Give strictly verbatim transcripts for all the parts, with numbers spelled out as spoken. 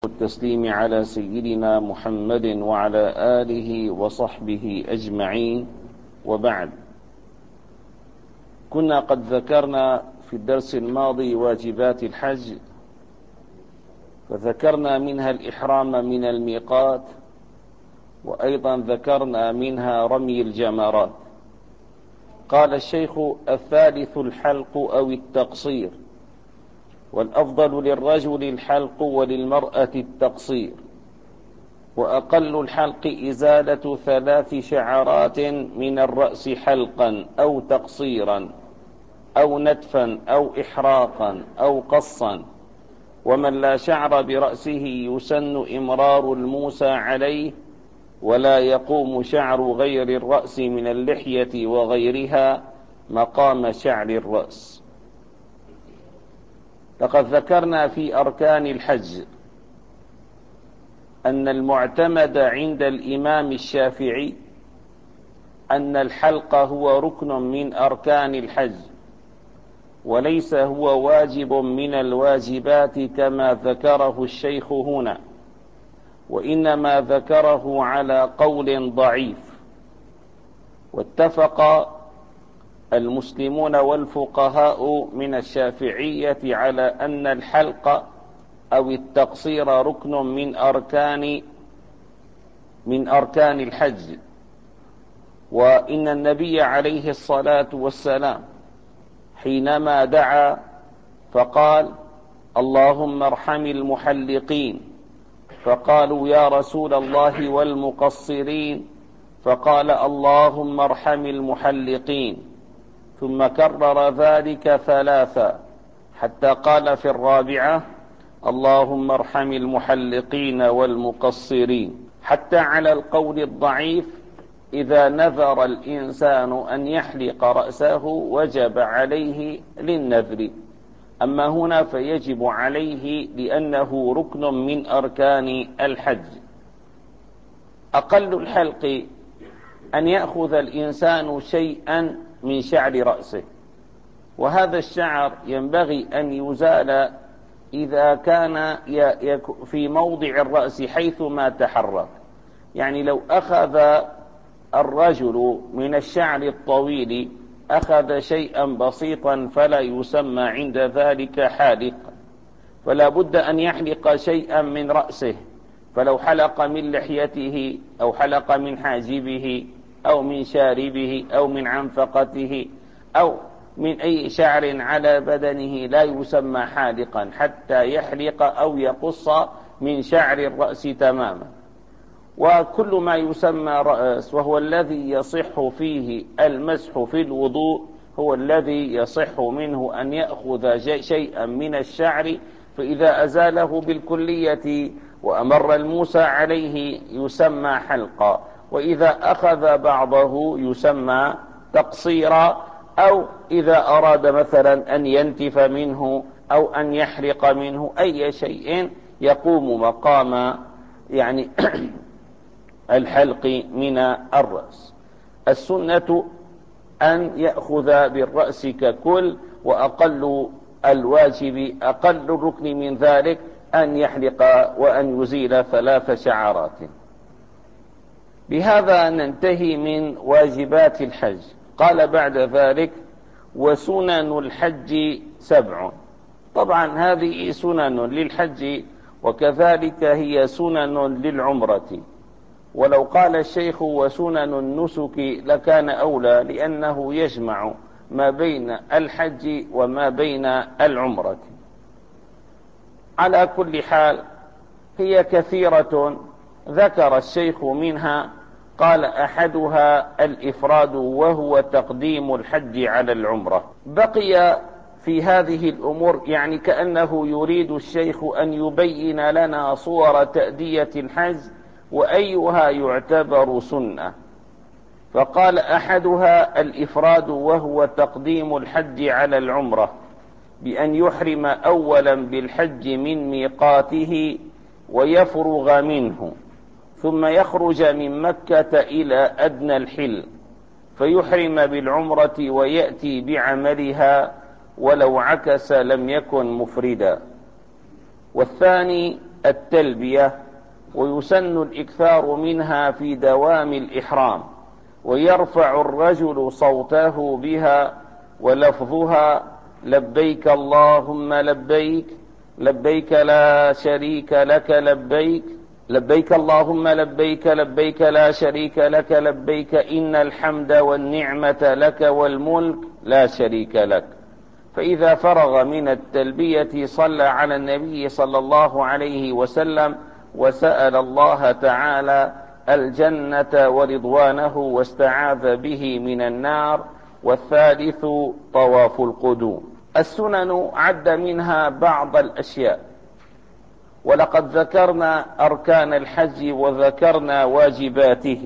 والتسليم على سيدنا محمد وعلى آله وصحبه أجمعين، وبعد. كنا قد ذكرنا في الدرس الماضي واجبات الحج، فذكرنا منها الإحرام من الميقات، وأيضا ذكرنا منها رمي الجمرات. قال الشيخ: الثالث الحلق أو التقصير، والأفضل للرجل الحلق وللمرأة التقصير، وأقل الحلق إزالة ثلاث شعرات من الرأس حلقا أو تقصيرا أو نتفا أو إحراقا أو قصا. ومن لا شعر برأسه يسن إمرار الموسى عليه، ولا يقوم شعر غير الرأس من اللحية وغيرها مقام شعر الرأس. لقد ذكرنا في أركان الحج أن المعتمد عند الإمام الشافعي أن الحلق هو ركن من أركان الحج، وليس هو واجب من الواجبات كما ذكره الشيخ هنا، وإنما ذكره على قول ضعيف. واتفق المسلمون والفقهاء من الشافعية على أن الحلق أو التقصير ركن من أركان من أركان الحج. وإن النبي عليه الصلاة والسلام حينما دعا فقال: اللهم ارحم المحلقين، فقالوا: يا رسول الله والمقصرين، فقال: اللهم ارحم المحلقين، ثم كرر ذلك ثلاثا حتى قال في الرابعة: اللهم ارحم المحلقين والمقصرين. حتى على القول الضعيف إذا نذر الإنسان أن يحلق رأسه وجب عليه للنذر، أما هنا فيجب عليه لأنه ركن من أركان الحج. أقل الحلق أن يأخذ الإنسان شيئا من شعر رأسه، وهذا الشعر ينبغي أن يزال إذا كان في موضع الرأس حيثما تحرك. يعني لو أخذ الرجل من الشعر الطويل أخذ شيئا بسيطا فلا يسمى عند ذلك حالق، فلا بد أن يحلق شيئا من رأسه. فلو حلق من لحيته أو حلق من حاجبه أو من شاربه أو من عنفقته أو من أي شعر على بدنه لا يسمى حالقا حتى يحلق أو يقص من شعر الرأس تماما. وكل ما يسمى رأس وهو الذي يصح فيه المسح في الوضوء هو الذي يصح منه أن يأخذ شيئا من الشعر، فإذا أزاله بالكلية وأمر الموسى عليه يسمى حلقا، وإذا أخذ بعضه يسمى تقصيرا، أو إذا أراد مثلا أن ينتف منه أو أن يحرق منه أي شيء يقوم مقام يعني الحلق من الرأس. السنة أن يأخذ بالرأس ككل، وأقل الواجب أقل الركن من ذلك أن يحلق وأن يزيل ثلاث شعرات. بهذا ننتهي من واجبات الحج. قال بعد ذلك: وسنن الحج سبع. طبعا هذه سنن للحج وكذلك هي سنن للعمرة، ولو قال الشيخ وسنن النسك لكان أولى، لأنه يجمع ما بين الحج وما بين العمرة. على كل حال هي كثيرة، ذكر الشيخ منها قال: أحدها الإفراد وهو تقديم الحج على العمرة. بقي في هذه الأمور يعني كأنه يريد الشيخ أن يبين لنا صور تأدية الحج وأيها يعتبر سنة. فقال: أحدها الإفراد وهو تقديم الحج على العمرة، بأن يحرم أولا بالحج من ميقاته ويفرغ منه، ثم يخرج من مكة إلى أدنى الحل فيحرم بالعمرة ويأتي بعملها، ولو عكس لم يكن مفردا. والثاني التلبية، ويسن الإكثار منها في دوام الإحرام، ويرفع الرجل صوته بها، ولفظها لبيك اللهم لبيك، لبيك لا شريك لك لبيك، لبيك اللهم لبيك لبيك لا شريك لك لبيك إن الحمد والنعمة لك والملك لا شريك لك. فإذا فرغ من التلبية صلى على النبي صلى الله عليه وسلم، وسأل الله تعالى الجنة ورضوانه، واستعاذ به من النار. والثالث طواف القدوم. السنن عد منها بعض الأشياء، ولقد ذكرنا أركان الحج وذكرنا واجباته.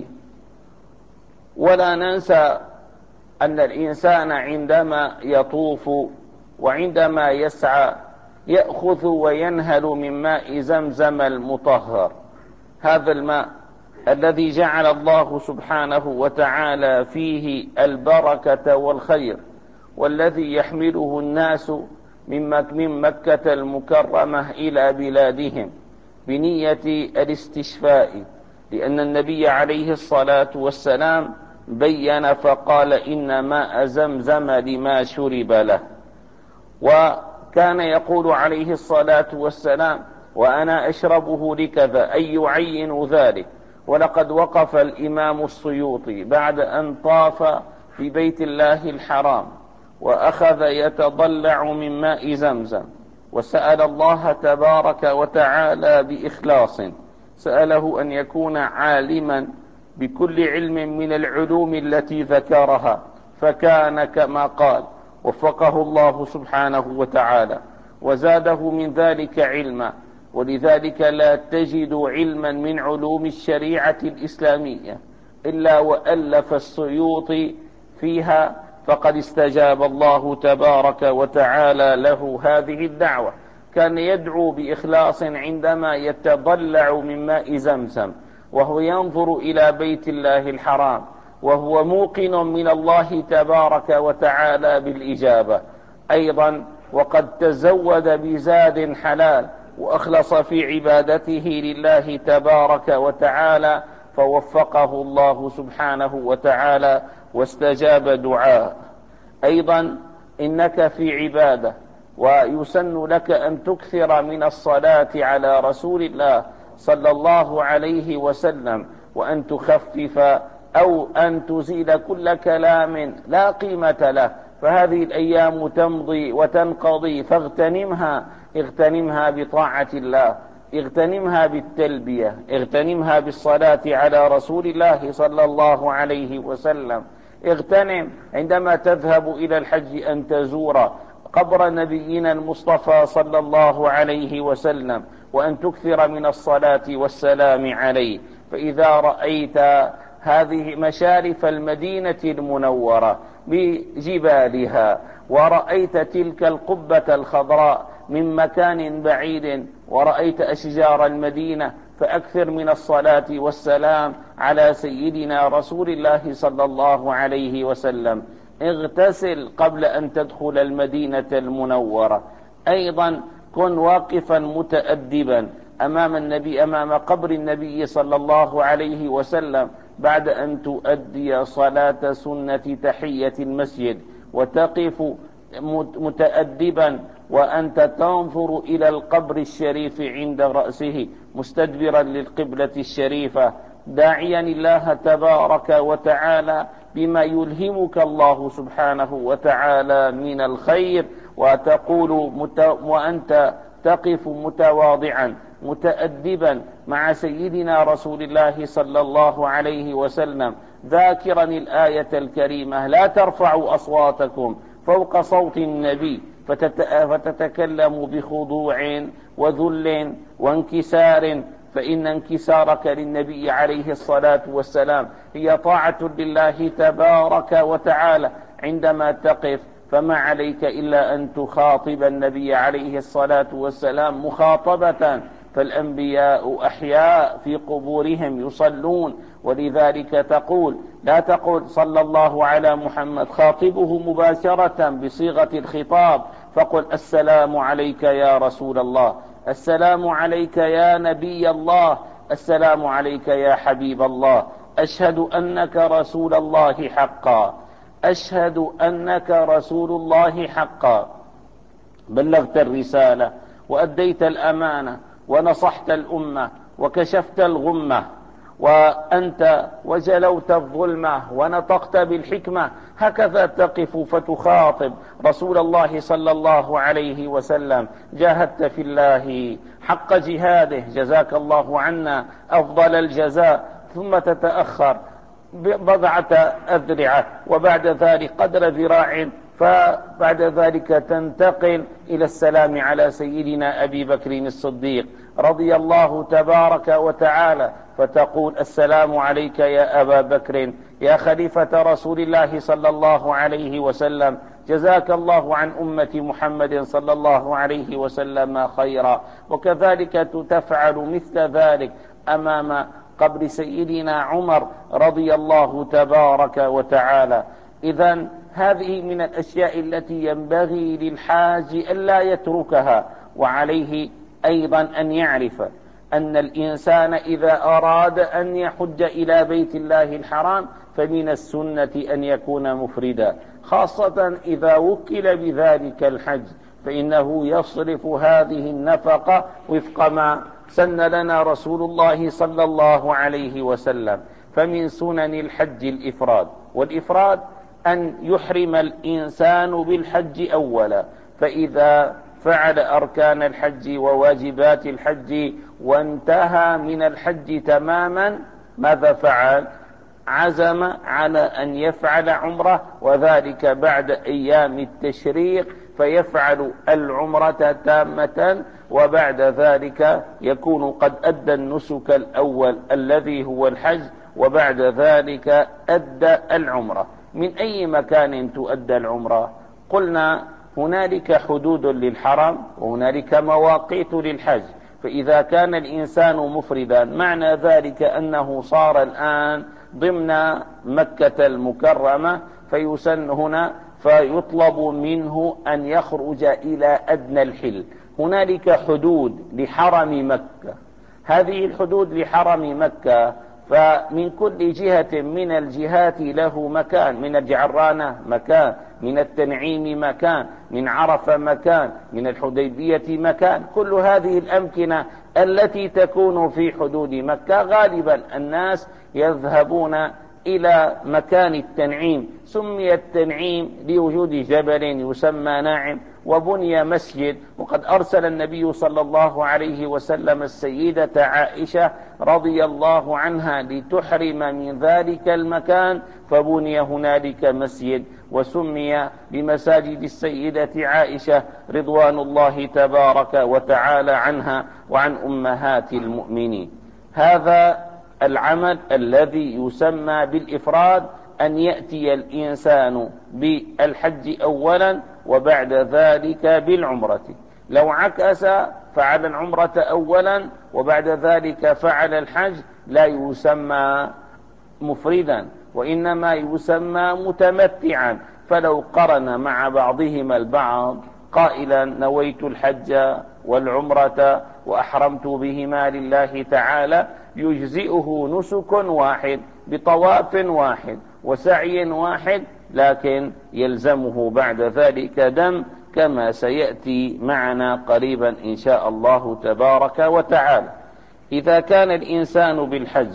ولا ننسى أن الإنسان عندما يطوف وعندما يسعى يأخذ وينهل من ماء زمزم المطهر، هذا الماء الذي جعل الله سبحانه وتعالى فيه البركة والخير، والذي يحمله الناس من مكة المكرمة إلى بلادهم بنية الاستشفاء، لأن النبي عليه الصلاة والسلام بين فقال إن ماء زمزم لما شرب له. وكان يقول عليه الصلاة والسلام وأنا أشربه لكذا، أي يعين ذلك. ولقد وقف الإمام السيوطي بعد أن طاف في بيت الله الحرام وأخذ يتضلع من ماء زمزم، وسأل الله تبارك وتعالى بإخلاص، سأله أن يكون عالما بكل علم من العلوم التي ذكرها، فكان كما قال، وفقه الله سبحانه وتعالى وزاده من ذلك علما. ولذلك لا تجد علما من علوم الشريعة الإسلامية إلا وألف السيوطي فيها، فقد استجاب الله تبارك وتعالى له هذه الدعوة. كان يدعو بإخلاص عندما يتضلع من ماء زمزم وهو ينظر إلى بيت الله الحرام، وهو موقن من الله تبارك وتعالى بالإجابة. أيضا وقد تزود بزاد حلال وأخلص في عبادته لله تبارك وتعالى، فوفقه الله سبحانه وتعالى واستجاب دعاء. أيضا إنك في عبادة، ويسن لك أن تكثر من الصلاة على رسول الله صلى الله عليه وسلم، وأن تخفف أو أن تزيل كل كلام لا قيمة له، فهذه الأيام تمضي وتنقضي، فاغتنمها، اغتنمها بطاعة الله، اغتنمها بالتلبية، اغتنمها بالصلاة على رسول الله صلى الله عليه وسلم. اغتنم عندما تذهب إلى الحج أن تزور قبر نبينا المصطفى صلى الله عليه وسلم، وأن تكثر من الصلاة والسلام عليه. فإذا رأيت هذه مشارف المدينة المنورة بجبالها، ورأيت تلك القبة الخضراء من مكان بعيد، ورأيت أشجار المدينة، فأكثر من الصلاة والسلام على سيدنا رسول الله صلى الله عليه وسلم. اغتسل قبل أن تدخل المدينة المنورة. أيضا كن واقفا متأدبا أمام النبي، أمام قبر النبي صلى الله عليه وسلم، بعد أن تؤدي صلاة سنة تحية المسجد، وتقف متأدبا وأنت تنظر إلى القبر الشريف عند رأسه مستدبرا للقبلة الشريفة، داعيا الله تبارك وتعالى بما يلهمك الله سبحانه وتعالى من الخير، وتقول مت... وأنت تقف متواضعا متأدبا مع سيدنا رسول الله صلى الله عليه وسلم، ذاكرا الآية الكريمة لا ترفعوا أصواتكم فوق صوت النبي، فتت... فتتكلم بخضوع وذل وانكسار، فإن انكسارك للنبي عليه الصلاة والسلام هي طاعة لله تبارك وتعالى. عندما تقف فما عليك إلا أن تخاطب النبي عليه الصلاة والسلام مخاطبة، فالأنبياء أحياء في قبورهم يصلون، ولذلك تقول لا تقول صلى الله على محمد، خاطبه مباشرة بصيغة الخطاب، فقل السلام عليك يا رسول الله، السلام عليك يا نبي الله، السلام عليك يا حبيب الله، أشهد أنك رسول الله حقا، أشهد أنك رسول الله حقا، بلغت الرسالة وأديت الأمانة ونصحت الأمة وكشفت الغمة وأنت وجلوت الظلمة ونطقت بالحكمة. هكذا تقف فتخاطب رسول الله صلى الله عليه وسلم. جاهدت في الله حق جهاده، جزاك الله عنا أفضل الجزاء. ثم تتأخر بضعة أذرعة وبعد ذلك قدر ذراع، فبعد ذلك تنتقل إلى السلام على سيدنا أبي بكر الصديق رضي الله تبارك وتعالى، فتقول السلام عليك يا أبا بكر يا خليفة رسول الله صلى الله عليه وسلم، جزاك الله عن أمة محمد صلى الله عليه وسلم خيرا. وكذلك تفعل مثل ذلك أمام قبر سيدنا عمر رضي الله تبارك وتعالى. إذن هذه من الأشياء التي ينبغي للحاج ألا يتركها. وعليه أيضا أن يعرف أن الإنسان إذا أراد أن يحج إلى بيت الله الحرام فمن السنة أن يكون مفردا، خاصة إذا وكل بذلك الحج، فإنه يصرف هذه النفقة وفق ما سن لنا رسول الله صلى الله عليه وسلم. فمن سنن الحج الإفراد، والإفراد أن يحرم الإنسان بالحج أولا، فإذا فعل أركان الحج وواجبات الحج وانتهى من الحج تماما ماذا فعل؟ عزم على أن يفعل عمره، وذلك بعد أيام التشريق، فيفعل العمرة تامة، وبعد ذلك يكون قد أدى النسك الأول الذي هو الحج، وبعد ذلك أدى العمرة. من أي مكان تؤدى العمرة؟ قلنا هنالك حدود للحرم وهنالك مواقيت للحج. فإذا كان الإنسان مفردا معنى ذلك أنه صار الآن ضمن مكة المكرمة، فيسن هنا فيطلب منه أن يخرج إلى أدنى الحل. هنالك حدود لحرم مكة، هذه الحدود لحرم مكة، فمن كل جهة من الجهات له مكان، من الجعرانة مكان، من التنعيم مكان، من عرفة مكان، من الحديبية مكان. كل هذه الأمكنة التي تكون في حدود مكة غالبا الناس يذهبون إلى مكان التنعيم. سمي التنعيم لوجود جبل يسمى ناعم، وبني مسجد، وقد أرسل النبي صلى الله عليه وسلم السيدة عائشة رضي الله عنها لتحرم من ذلك المكان، فبني هنالك مسجد وسمي بمساجد السيدة عائشة رضوان الله تبارك وتعالى عنها وعن أمهات المؤمنين. هذا العمل الذي يسمى بالإفراد، أن يأتي الإنسان بالحج أولا وبعد ذلك بالعمرة. لو عكس فعل العمرة أولا وبعد ذلك فعل الحج لا يسمى مفردا، وإنما يسمى متمتعا. فلو قرن مع بعضهما البعض قائلا نويت الحج والعمرة وأحرمت بهما لله تعالى، يجزئه نسك واحد بطواف واحد وسعي واحد، لكن يلزمه بعد ذلك دم كما سيأتي معنا قريبا إن شاء الله تبارك وتعالى. إذا كان الإنسان بالحج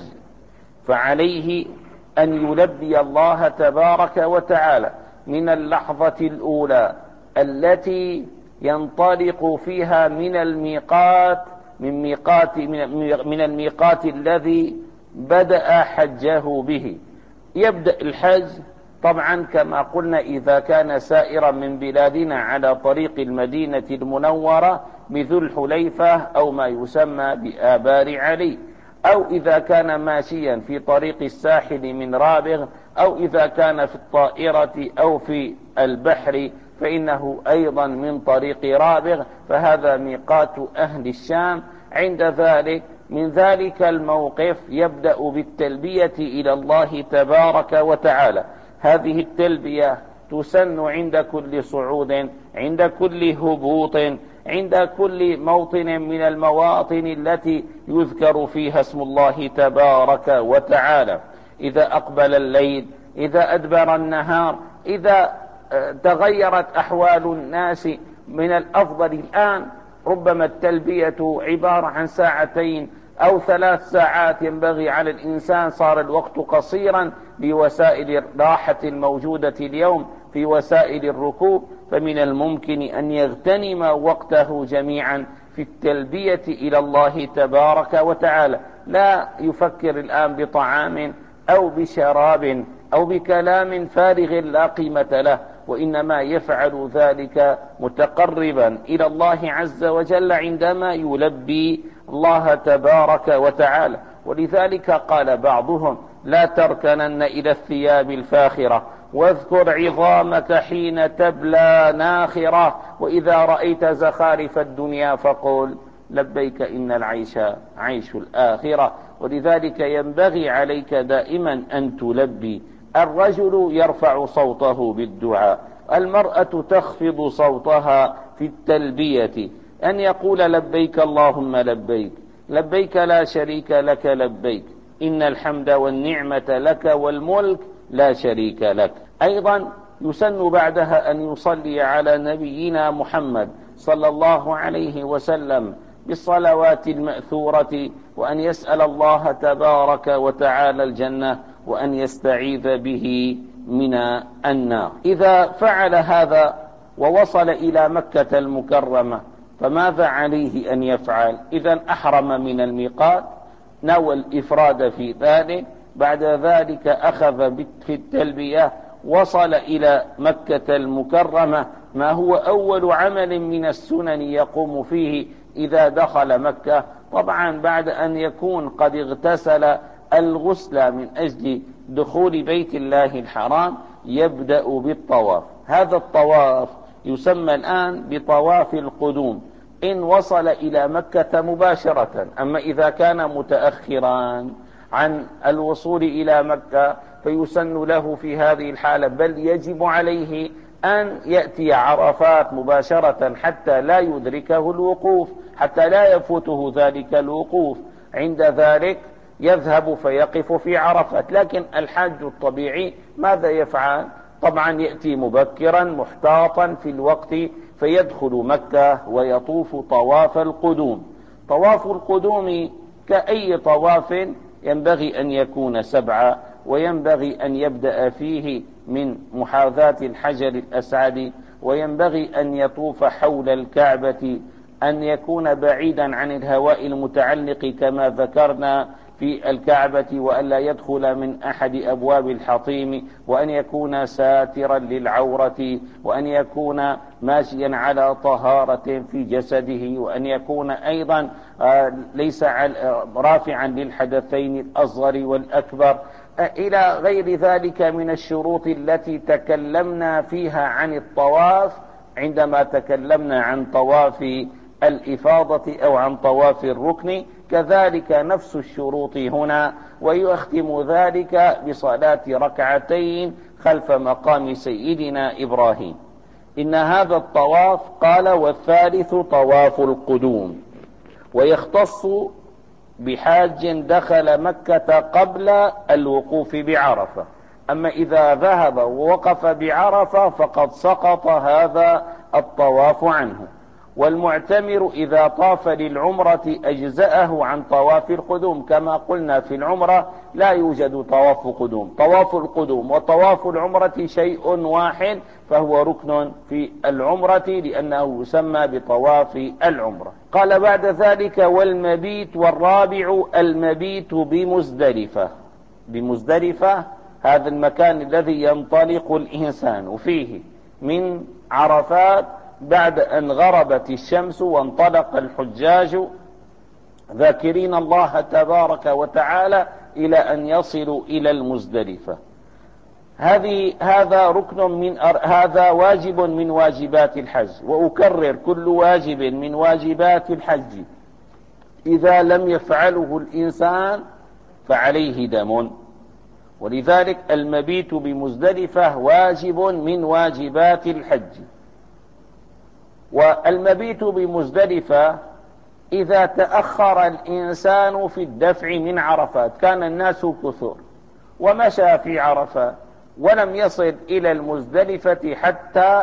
فعليه أن يلبي الله تبارك وتعالى من اللحظة الأولى التي ينطلق فيها من الميقات من ميقات من الميقات الذي بدأ حجه به. يبدأ الحج طبعا كما قلنا إذا كان سائرا من بلادنا على طريق المدينة المنورة بذو الحليفة أو ما يسمى بآبار علي، أو إذا كان ماشيا في طريق الساحل من رابغ، أو إذا كان في الطائرة أو في البحر فإنه أيضا من طريق رابغ، فهذا ميقات أهل الشام. عند ذلك من ذلك الموقف يبدأ بالتلبية إلى الله تبارك وتعالى. هذه التلبية تسن عند كل صعود، عند كل هبوط، عند كل موطن من المواطن التي يذكر فيها اسم الله تبارك وتعالى. إذا أقبل الليل، إذا أدبر النهار، إذا تغيرت أحوال الناس، من الأفضل الآن ربما التلبية عبارة عن ساعتين أو ثلاث ساعات، ينبغي على الإنسان، صار الوقت قصيرا بوسائل الراحة الموجودة اليوم في وسائل الركوب، فمن الممكن أن يغتنم وقته جميعا في التلبية إلى الله تبارك وتعالى. لا يفكر الآن بطعام أو بشراب أو بكلام فارغ لا قيمة له، وإنما يفعل ذلك متقربا إلى الله عز وجل عندما يلبي الله تبارك وتعالى. ولذلك قال بعضهم: لا تركنن إلى الثياب الفاخرة، واذكر عظامك حين تبلى ناخرة، وإذا رأيت زخارف الدنيا فقل لبيك إن العيش عيش الآخرة. ولذلك ينبغي عليك دائما أن تلبي. الرجل يرفع صوته بالدعاء، المرأة تخفض صوتها في التلبية، أن يقول لبيك اللهم لبيك، لبيك لا شريك لك لبيك، إن الحمد والنعمة لك والملك لا شريك لك. أيضا يسن بعدها أن يصلي على نبينا محمد صلى الله عليه وسلم بالصلوات المأثورة، وأن يسأل الله تبارك وتعالى الجنة، وأن يستعيذ به من النار. إذا فعل هذا ووصل إلى مكة المكرمة فماذا عليه أن يفعل؟ إذا أحرم من الميقات، نوى الإفراد في ذلك، بعد ذلك أخذ في التلبية، وصل إلى مكة المكرمة. ما هو أول عمل من السنن يقوم فيه إذا دخل مكة؟ طبعا بعد أن يكون قد اغتسل الغسل من أجل دخول بيت الله الحرام، يبدأ بالطواف. هذا الطواف يسمى الآن بطواف القدوم إن وصل إلى مكة مباشرة. أما إذا كان متأخرا عن الوصول إلى مكة فيسن له في هذه الحالة، بل يجب عليه أن يأتي عرفات مباشرة حتى لا يدركه الوقوف، حتى لا يفوته ذلك الوقوف. عند ذلك يذهب فيقف في عرفات. لكن الحاج الطبيعي ماذا يفعل؟ طبعا يأتي مبكرا محتاطا في الوقت، فيدخل مكة ويطوف طواف القدوم. طواف القدوم كأي طواف ينبغي أن يكون سبعة، وينبغي أن يبدأ فيه من محاذاة الحجر الأسعد، وينبغي أن يطوف حول الكعبة، أن يكون بعيدا عن الهواء المتعلق كما ذكرنا في الكعبة، وأن لا يدخل من أحد أبواب الحطيم، وأن يكون ساترا للعورة، وأن يكون ماشيا على طهارة في جسده، وأن يكون أيضا ليس رافعا للحدثين الأصغر والأكبر، إلى غير ذلك من الشروط التي تكلمنا فيها عن الطواف عندما تكلمنا عن طواف الإفاضة أو عن طواف الركن. كذلك نفس الشروط هنا، ويختم ذلك بصلاة ركعتين خلف مقام سيدنا إبراهيم. إن هذا الطواف قال والثالث طواف القدوم، ويختص بحاج دخل مكة قبل الوقوف بعرفة. أما إذا ذهب ووقف بعرفة فقد سقط هذا الطواف عنه. والمعتمر إذا طاف للعمرة أجزأه عن طواف القدوم، كما قلنا في العمرة لا يوجد طواف قدوم، طواف القدوم وطواف العمرة شيء واحد، فهو ركن في العمرة لأنه يسمى بطواف العمرة. قال بعد ذلك والمبيت، والرابع المبيت بمزدلفة. بمزدلفة هذا المكان الذي ينطلق الإنسان فيه من عرفات بعد أن غربت الشمس وانطلق الحجاج ذاكرين الله تبارك وتعالى إلى أن يصلوا إلى المزدلفة. هذه هذا ركن من هذا واجب من واجبات الحج. وأكرر كل واجب من واجبات الحج إذا لم يفعله الإنسان فعليه دم. ولذلك المبيت بمزدلفة واجب من واجبات الحج. والمبيت بمزدلفة إذا تأخر الإنسان في الدفع من عرفات، كان الناس كثور ومشى في عرفات ولم يصل إلى المزدلفة حتى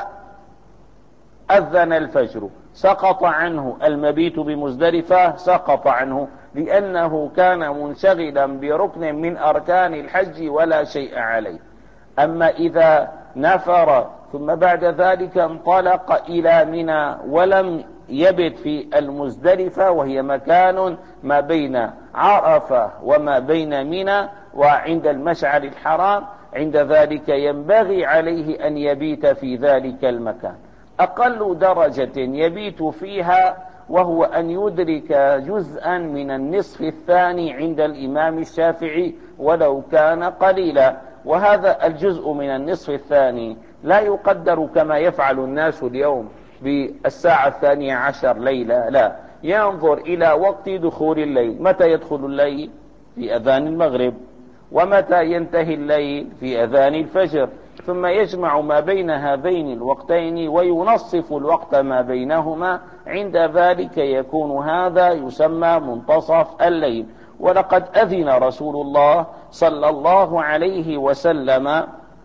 أذن الفجر، سقط عنه المبيت بمزدلفة، سقط عنه لأنه كان منشغلا بركن من أركان الحج ولا شيء عليه. أما إذا نفر ثم بعد ذلك انطلق إلى منى ولم يبت في المزدلفة، وهي مكان ما بين عرفة وما بين منى وعند المشعر الحرام، عند ذلك ينبغي عليه أن يبيت في ذلك المكان. أقل درجة يبيت فيها وهو أن يدرك جزءا من النصف الثاني عند الإمام الشافعي ولو كان قليلا، وهذا الجزء من النصف الثاني لا يقدر كما يفعل الناس اليوم بالساعة الثانية عشر ليلة، لا، ينظر إلى وقت دخول الليل، متى يدخل الليل؟ في أذان المغرب، ومتى ينتهي الليل؟ في أذان الفجر، ثم يجمع ما بين هذين الوقتين وينصف الوقت ما بينهما، عند ذلك يكون هذا يسمى منتصف الليل. ولقد أذن رسول الله صلى الله عليه وسلم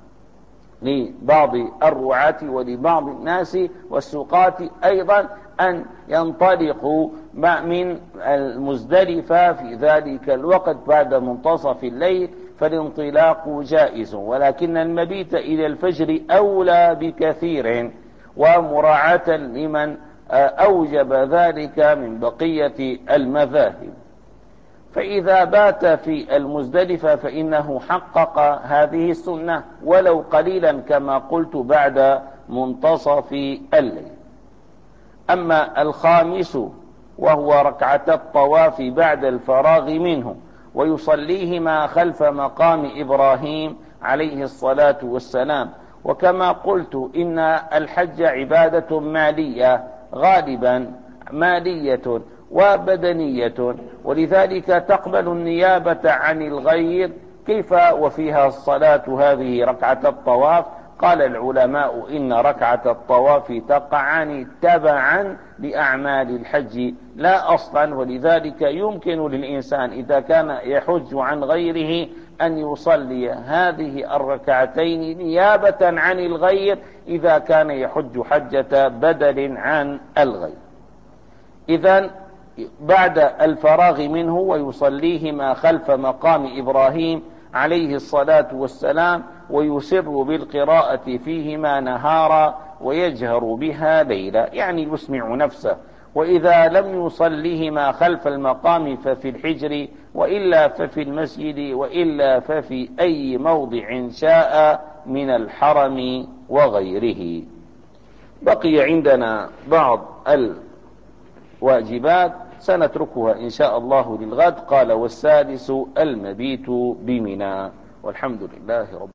لبعض الرعاة ولبعض الناس والسقاة أيضا أن ينطلقوا من المزدلفة في ذلك الوقت بعد منتصف الليل، فالانطلاق جائز، ولكن المبيت إلى الفجر أولى بكثير، ومراعاة لمن أوجب ذلك من بقية المذاهب. فإذا بات في المزدلفة فإنه حقق هذه السنة ولو قليلا كما قلت بعد منتصف الليل. أما الخامس وهو ركعة الطواف بعد الفراغ منه، ويصليهما خلف مقام إبراهيم عليه الصلاة والسلام. وكما قلت إن الحج عبادة مالية، غالبا مالية وبدنية، ولذلك تقبل النيابة عن الغير. كيف وفيها الصلاة هذه ركعة الطواف؟ قال العلماء إن ركعة الطواف تقعان تبعا لأعمال الحج لا أصلا، ولذلك يمكن للإنسان إذا كان يحج عن غيره أن يصلي هذه الركعتين نيابة عن الغير إذا كان يحج حجة بدل عن الغير. إذن بعد الفراغ منه ويصليهما خلف مقام إبراهيم عليه الصلاة والسلام، ويسر بالقراءة فيهما نهارا ويجهر بها ليلا، يعني يسمع نفسه. وإذا لم يصليهما خلف المقام ففي الحجر، وإلا ففي المسجد، وإلا ففي أي موضع شاء من الحرم وغيره. بقي عندنا بعض الواجبات سنتركها إن شاء الله للغد. قال: والسادس المبيت بمنى. والحمد لله رب